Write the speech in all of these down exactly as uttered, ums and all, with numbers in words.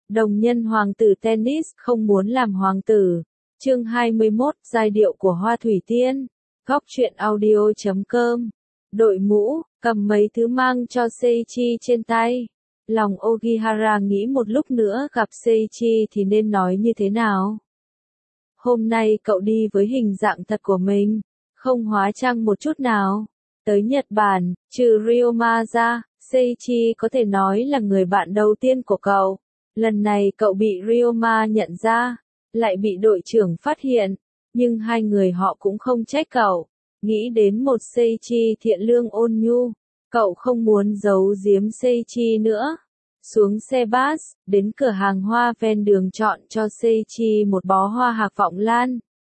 Đồng nhân hoàng tử tennis không muốn làm hoàng tử. Chương hai mươi mốt, giai điệu của Hoa Thủy Tiên. Góc truyện audio chấm com. Đội mũ, cầm mấy thứ mang cho Seiichi trên tay. Lòng Ogihara nghĩ một lúc nữa gặp Seiichi thì nên nói như thế nào. Hôm nay cậu đi với hình dạng thật của mình, không hóa trang một chút nào. Tới Nhật Bản, trừ Ryoma ra, Seiichi có thể nói là người bạn đầu tiên của cậu. Lần này cậu bị Ryoma nhận ra, lại bị đội trưởng phát hiện, nhưng hai người họ cũng không trách cậu. Nghĩ đến một Seiichi thiện lương ôn nhu, cậu không muốn giấu giếm Seiichi nữa. Xuống xe bus, đến cửa hàng hoa ven đường chọn cho Seiichi một bó hoa hạc vọng lan.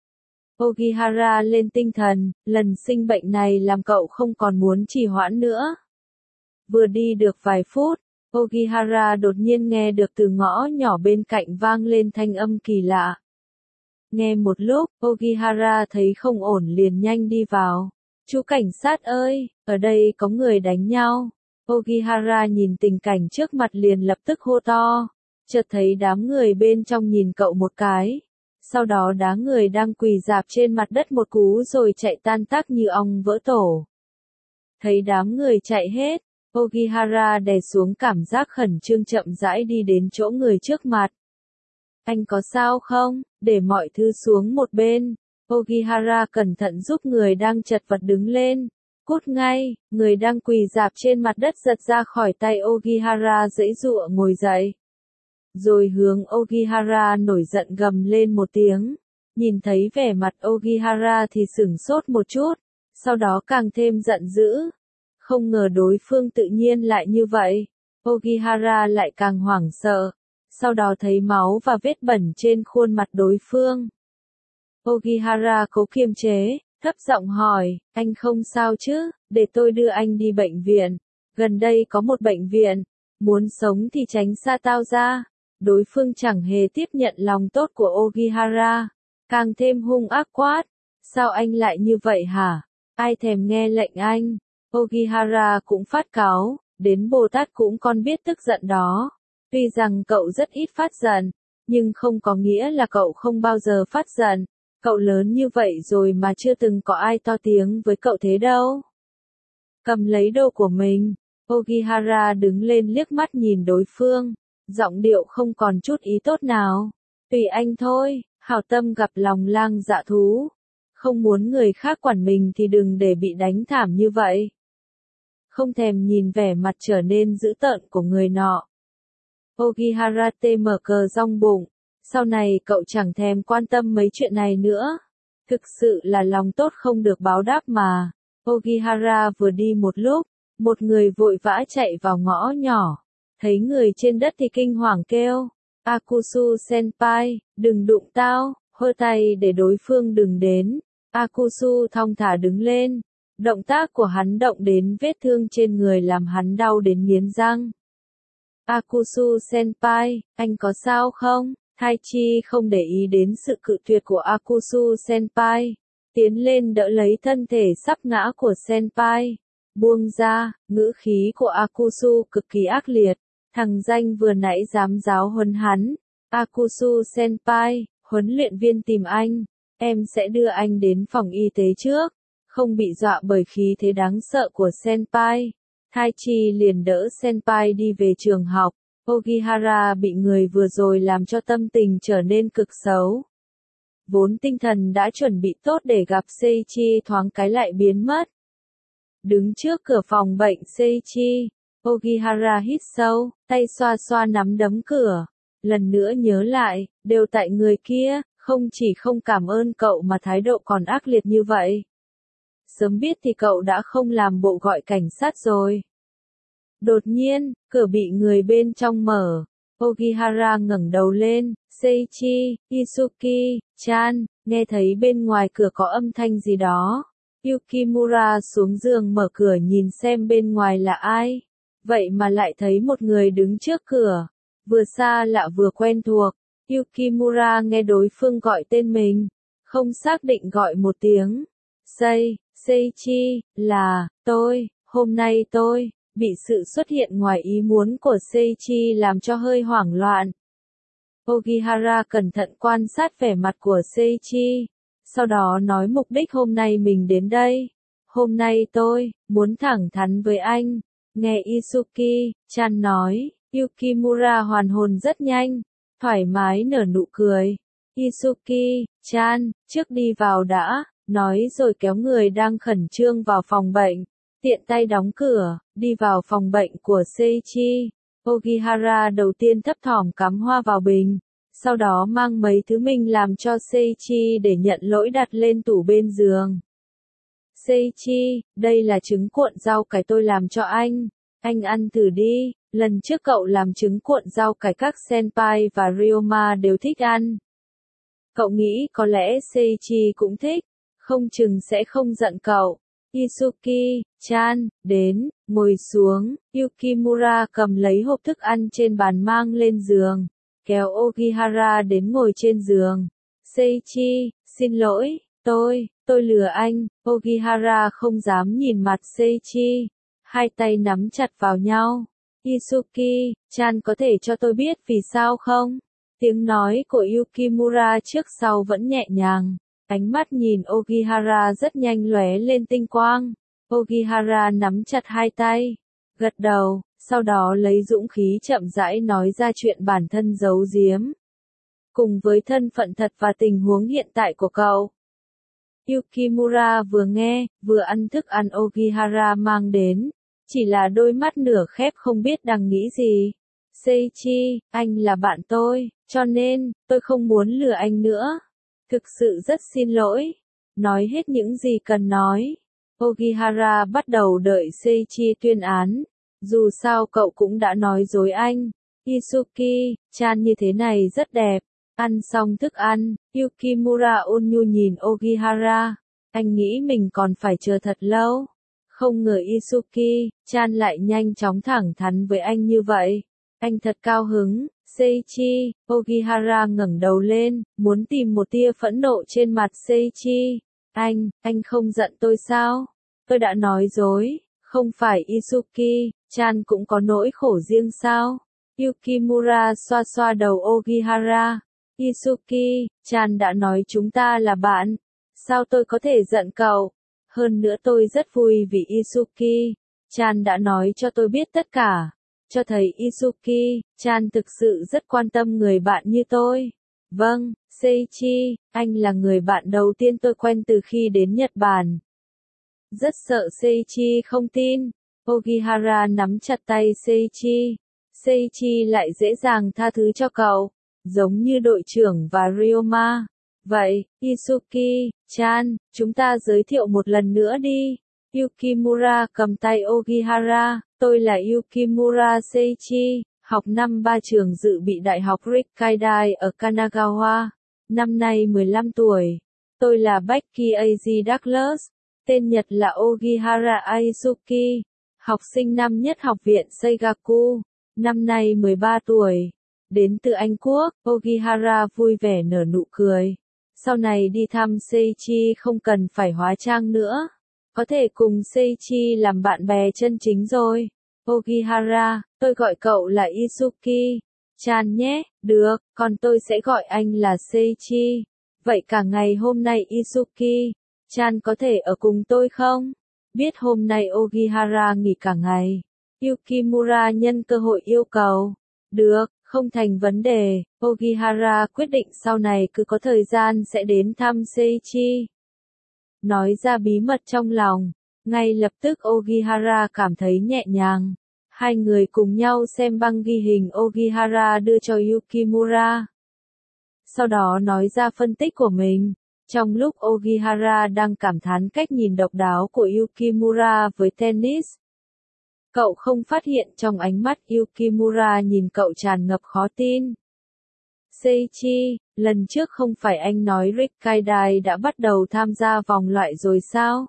Ogihara lên tinh thần, lần sinh bệnh này làm cậu không còn muốn trì hoãn nữa. Vừa đi được vài phút, Ogihara đột nhiên nghe được từ ngõ nhỏ bên cạnh vang lên thanh âm kỳ lạ. Nghe một lúc, Ogihara thấy không ổn liền nhanh đi vào. Chú cảnh sát ơi, ở đây có người đánh nhau. Ogihara nhìn tình cảnh trước mặt liền lập tức hô to. Chợt thấy đám người bên trong nhìn cậu một cái. Sau đó đám người đang quỳ rạp trên mặt đất một cú rồi chạy tan tác như ong vỡ tổ. Thấy đám người chạy hết, Ogihara đè xuống cảm giác khẩn trương chậm rãi đi đến chỗ người trước mặt. Anh có sao không? Để mọi thứ xuống một bên. Ogihara cẩn thận giúp người đang chật vật đứng lên. Cút ngay, người đang quỳ rạp trên mặt đất giật ra khỏi tay Ogihara giãy giụa ngồi dậy. Rồi hướng Ogihara nổi giận gầm lên một tiếng. Nhìn thấy vẻ mặt Ogihara thì sửng sốt một chút, sau đó càng thêm giận dữ. Không ngờ đối phương tự nhiên lại như vậy. Ogihara lại càng hoảng sợ. Sau đó thấy máu và vết bẩn trên khuôn mặt đối phương. Ogihara cố kiềm chế, thấp giọng hỏi, anh không sao chứ, để tôi đưa anh đi bệnh viện. Gần đây có một bệnh viện, muốn sống thì tránh xa tao ra. Đối phương chẳng hề tiếp nhận lòng tốt của Ogihara, càng thêm hung ác quát. Sao anh lại như vậy hả? Ai thèm nghe lệnh anh? Ogihara cũng phát cáu, đến Bồ Tát cũng con biết tức giận đó. Tuy rằng cậu rất ít phát giận, nhưng không có nghĩa là cậu không bao giờ phát giận. Cậu lớn như vậy rồi mà chưa từng có ai to tiếng với cậu thế đâu. Cầm lấy đồ của mình, Ogihara đứng lên liếc mắt nhìn đối phương, giọng điệu không còn chút ý tốt nào. Tùy anh thôi, hảo tâm gặp lòng lang dạ thú. Không muốn người khác quản mình thì đừng để bị đánh thảm như vậy. Không thèm nhìn vẻ mặt trở nên dữ tợn của người nọ. Ogihara tê mở cờ rong bụng. Sau này cậu chẳng thèm quan tâm mấy chuyện này nữa. Thực sự là lòng tốt không được báo đáp mà. Ogihara vừa đi một lúc, một người vội vã chạy vào ngõ nhỏ. Thấy người trên đất thì kinh hoàng kêu. Akusu senpai, đừng đụng tao, hơ tay để đối phương đừng đến. Akusu thong thả đứng lên. Động tác của hắn động đến vết thương trên người làm hắn đau đến nghiến răng. Akusu senpai, anh có sao không? Taichi không để ý đến sự cự tuyệt của Akusu senpai. Tiến lên đỡ lấy thân thể sắp ngã của senpai. Buông ra, ngữ khí của Akusu cực kỳ ác liệt. Thằng danh vừa nãy dám giáo huấn hắn. Akusu senpai, huấn luyện viên tìm anh. Em sẽ đưa anh đến phòng y tế trước. Không bị dọa bởi khí thế đáng sợ của senpai. Taichi liền đỡ senpai đi về trường học. Ogihara bị người vừa rồi làm cho tâm tình trở nên cực xấu. Vốn tinh thần đã chuẩn bị tốt để gặp Seiichi thoáng cái lại biến mất. Đứng trước cửa phòng bệnh Seiichi, Ogihara hít sâu, tay xoa xoa nắm đấm cửa. Lần nữa nhớ lại, đều tại người kia, không chỉ không cảm ơn cậu mà thái độ còn ác liệt như vậy. Sớm biết thì cậu đã không làm bộ gọi cảnh sát rồi. Đột nhiên, cửa bị người bên trong mở. Ogihara ngẩng đầu lên, Seiichi, Isuki, chan, nghe thấy bên ngoài cửa có âm thanh gì đó. Yukimura xuống giường mở cửa nhìn xem bên ngoài là ai. Vậy mà lại thấy một người đứng trước cửa. Vừa xa lạ vừa quen thuộc. Yukimura nghe đối phương gọi tên mình. Không xác định gọi một tiếng. Sei, Seiichi, là, tôi, hôm nay tôi. Bị sự xuất hiện ngoài ý muốn của Seiichi làm cho hơi hoảng loạn. Ogihara cẩn thận quan sát vẻ mặt của Seiichi, sau đó nói mục đích hôm nay mình đến đây. Hôm nay tôi muốn thẳng thắn với anh. Nghe Izuki-chan nói, Yukimura hoàn hồn rất nhanh, thoải mái nở nụ cười. Izuki-chan, trước đi vào đã, nói rồi kéo người đang khẩn trương vào phòng bệnh, tiện tay đóng cửa, đi vào phòng bệnh của Seiichi. Ogihara đầu tiên thấp thỏm cắm hoa vào bình, sau đó mang mấy thứ mình làm cho Seiichi để nhận lỗi đặt lên tủ bên giường. Seiichi, đây là trứng cuộn rau cải tôi làm cho anh, anh ăn thử đi, lần trước cậu làm trứng cuộn rau cải các senpai và Ryoma đều thích ăn. Cậu nghĩ có lẽ Seiichi cũng thích, không chừng sẽ không giận cậu. Izuki-chan, đến, ngồi xuống, Yukimura cầm lấy hộp thức ăn trên bàn mang lên giường, kéo Ogihara đến ngồi trên giường. Seiichi, xin lỗi, tôi, tôi lừa anh. Ogihara không dám nhìn mặt Seiichi, hai tay nắm chặt vào nhau. Izuki-chan có thể cho tôi biết vì sao không? Tiếng nói của Yukimura trước sau vẫn nhẹ nhàng. Ánh mắt nhìn Ogihara rất nhanh lóe lên tinh quang. Ogihara nắm chặt hai tay, gật đầu, sau đó lấy dũng khí chậm rãi nói ra chuyện bản thân giấu giếm. Cùng với thân phận thật và tình huống hiện tại của cậu. Yukimura vừa nghe, vừa ăn thức ăn Ogihara mang đến, chỉ là đôi mắt nửa khép không biết đang nghĩ gì. Seiichi, anh là bạn tôi, cho nên, tôi không muốn lừa anh nữa. Thực sự rất xin lỗi. Nói hết những gì cần nói. Ogihara bắt đầu đợi Seiichi tuyên án. Dù sao cậu cũng đã nói dối anh. Izuki-chan như thế này rất đẹp. Ăn xong thức ăn, Yukimura ôn nhu nhìn Ogihara. Anh nghĩ mình còn phải chờ thật lâu. Không ngờ Izuki-chan lại nhanh chóng thẳng thắn với anh như vậy. Anh thật cao hứng. Seiichi, Ogihara ngẩng đầu lên, muốn tìm một tia phẫn nộ trên mặt Seiichi. Anh, anh không giận tôi sao? Tôi đã nói dối, không phải Izuki-chan cũng có nỗi khổ riêng sao? Yukimura xoa xoa đầu Ogihara. Izuki-chan đã nói chúng ta là bạn. Sao tôi có thể giận cậu? Hơn nữa tôi rất vui vì Izuki-chan đã nói cho tôi biết tất cả. Cho thấy Izuki-chan thực sự rất quan tâm người bạn như tôi. Vâng, Seiichi, anh là người bạn đầu tiên tôi quen từ khi đến Nhật Bản. Rất sợ Seiichi không tin. Ogihara nắm chặt tay Seiichi. Seiichi lại dễ dàng tha thứ cho cậu, giống như đội trưởng và Ryoma. Vậy, Izuki-chan, chúng ta giới thiệu một lần nữa đi. Yukimura cầm tay Ogihara. Tôi là Yukimura Seiichi, học năm ba trường dự bị Đại học Rikkaidai ở Kanagawa. Năm nay mười lăm tuổi. Tôi là Becky a giê Douglas. Tên Nhật là Ogihara Aizuki. Học sinh năm nhất học viện Seigaku. Năm nay mười ba tuổi. Đến từ Anh Quốc, Ogihara vui vẻ nở nụ cười. Sau này đi thăm Seiichi không cần phải hóa trang nữa. Có thể cùng Seiichi làm bạn bè chân chính rồi. Ogihara, tôi gọi cậu là Izuki-chan nhé, được, còn tôi sẽ gọi anh là Seiichi. Vậy cả ngày hôm nay Izuki-chan có thể ở cùng tôi không? Biết hôm nay Ogihara nghỉ cả ngày. Yukimura nhân cơ hội yêu cầu. Được, không thành vấn đề. Ogihara quyết định sau này cứ có thời gian sẽ đến thăm Seiichi. Nói ra bí mật trong lòng. Ngay lập tức Ogihara cảm thấy nhẹ nhàng. Hai người cùng nhau xem băng ghi hình Ogihara đưa cho Yukimura. Sau đó nói ra phân tích của mình. Trong lúc Ogihara đang cảm thán cách nhìn độc đáo của Yukimura với tennis. Cậu không phát hiện trong ánh mắt Yukimura nhìn cậu tràn ngập khó tin. Seiichi, lần trước không phải anh nói Rikkaidai đã bắt đầu tham gia vòng loại rồi sao?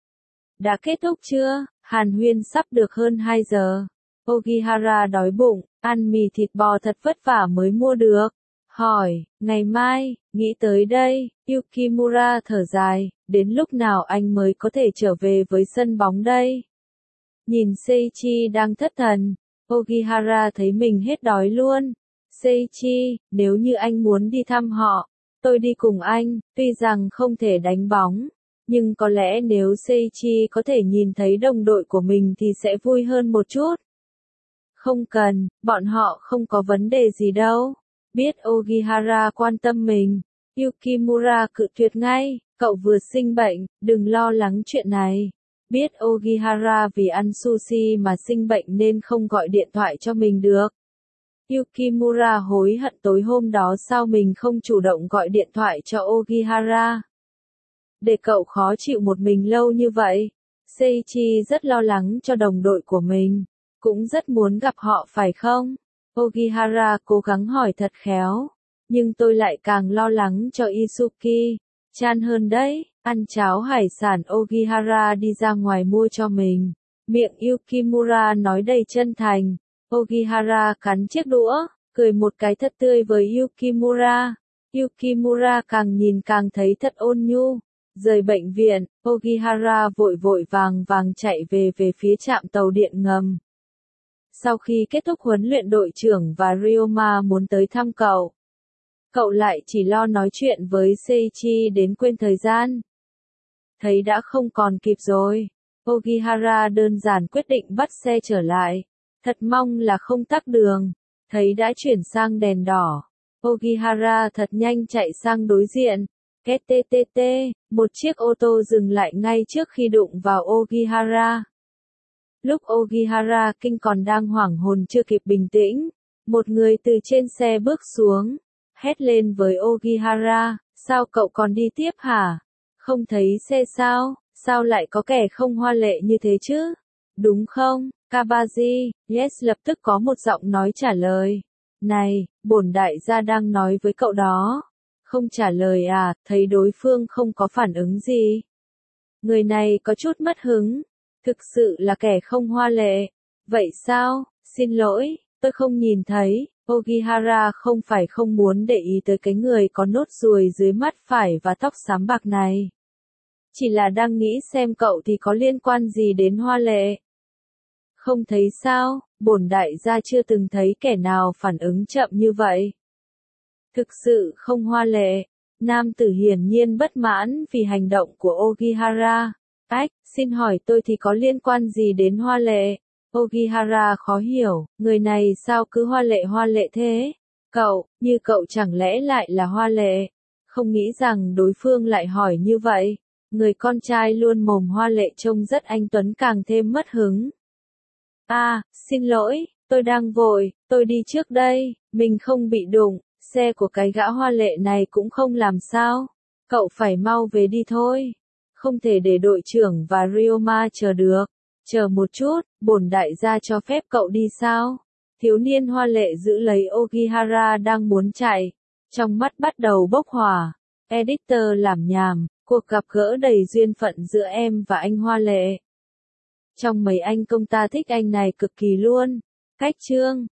Đã kết thúc chưa? Hàn huyên sắp được hơn hai giờ. Ogihara đói bụng, ăn mì thịt bò thật vất vả mới mua được. Hỏi, ngày mai, nghĩ tới đây, Yukimura thở dài, đến lúc nào anh mới có thể trở về với sân bóng đây? Nhìn Seiichi đang thất thần, Ogihara thấy mình hết đói luôn. Seiichi, nếu như anh muốn đi thăm họ, tôi đi cùng anh, tuy rằng không thể đánh bóng. Nhưng có lẽ nếu Seiichi có thể nhìn thấy đồng đội của mình thì sẽ vui hơn một chút. Không cần, bọn họ không có vấn đề gì đâu. Biết Ogihara quan tâm mình, Yukimura cự tuyệt ngay, cậu vừa sinh bệnh, đừng lo lắng chuyện này. Biết Ogihara vì ăn sushi mà sinh bệnh nên không gọi điện thoại cho mình được. Yukimura hối hận tối hôm đó sao mình không chủ động gọi điện thoại cho Ogihara. Để cậu khó chịu một mình lâu như vậy. Seiichi rất lo lắng cho đồng đội của mình, cũng rất muốn gặp họ phải không? Ogihara cố gắng hỏi thật khéo, nhưng tôi lại càng lo lắng cho Isuki chan hơn đấy. Ăn cháo hải sản Ogihara đi ra ngoài mua cho mình. Miệng Yukimura nói đầy chân thành. Ogihara cắn chiếc đũa, cười một cái thật tươi với Yukimura. Yukimura càng nhìn càng thấy thật ôn nhu. Rời bệnh viện, Ogihara vội vội vàng vàng chạy về về phía trạm tàu điện ngầm. Sau khi kết thúc huấn luyện đội trưởng và Ryoma muốn tới thăm cậu. Cậu lại chỉ lo nói chuyện với Seiichi đến quên thời gian. Thấy đã không còn kịp rồi. Ogihara đơn giản quyết định bắt xe trở lại. Thật mong là không tắc đường. Thấy đã chuyển sang đèn đỏ. Ogihara thật nhanh chạy sang đối diện. Két tê tê tê, một chiếc ô tô dừng lại ngay trước khi đụng vào Ogihara. Lúc Ogihara kinh còn đang hoảng hồn chưa kịp bình tĩnh, một người từ trên xe bước xuống, hét lên với Ogihara, sao cậu còn đi tiếp hả? Không thấy xe sao, sao lại có kẻ không hoa lệ như thế chứ? Đúng không, Kabaji? Yes, lập tức có một giọng nói trả lời. Này, bổn đại gia đang nói với cậu đó. Không trả lời à, thấy đối phương không có phản ứng gì. Người này có chút mất hứng. Thực sự là kẻ không hoa lệ. Vậy sao? Xin lỗi, tôi không nhìn thấy. Ogihara không phải không muốn để ý tới cái người có nốt ruồi dưới mắt phải và tóc xám bạc này. Chỉ là đang nghĩ xem cậu thì có liên quan gì đến hoa lệ. Không thấy sao, bổn đại gia chưa từng thấy kẻ nào phản ứng chậm như vậy. Thực sự không hoa lệ. Nam tử hiển nhiên bất mãn vì hành động của Ogihara. Ách, xin hỏi tôi thì có liên quan gì đến hoa lệ? Ogihara khó hiểu, người này sao cứ hoa lệ hoa lệ thế? Cậu, như cậu chẳng lẽ lại là hoa lệ? Không nghĩ rằng đối phương lại hỏi như vậy. Người con trai luôn mồm hoa lệ trông rất anh tuấn càng thêm mất hứng. À, xin lỗi, tôi đang vội, tôi đi trước đây, mình không bị đụng, xe của cái gã hoa lệ này cũng không làm sao. Cậu phải mau về đi thôi. Không thể để đội trưởng và Ryoma chờ được. Chờ một chút, bổn đại gia cho phép cậu đi sao? Thiếu niên hoa lệ giữ lấy Ogihara đang muốn chạy. Trong mắt bắt đầu bốc hỏa. Editor làm nhảm, cuộc gặp gỡ đầy duyên phận giữa em và anh hoa lệ. Trong mấy anh công ta thích anh này cực kỳ luôn. Cách chương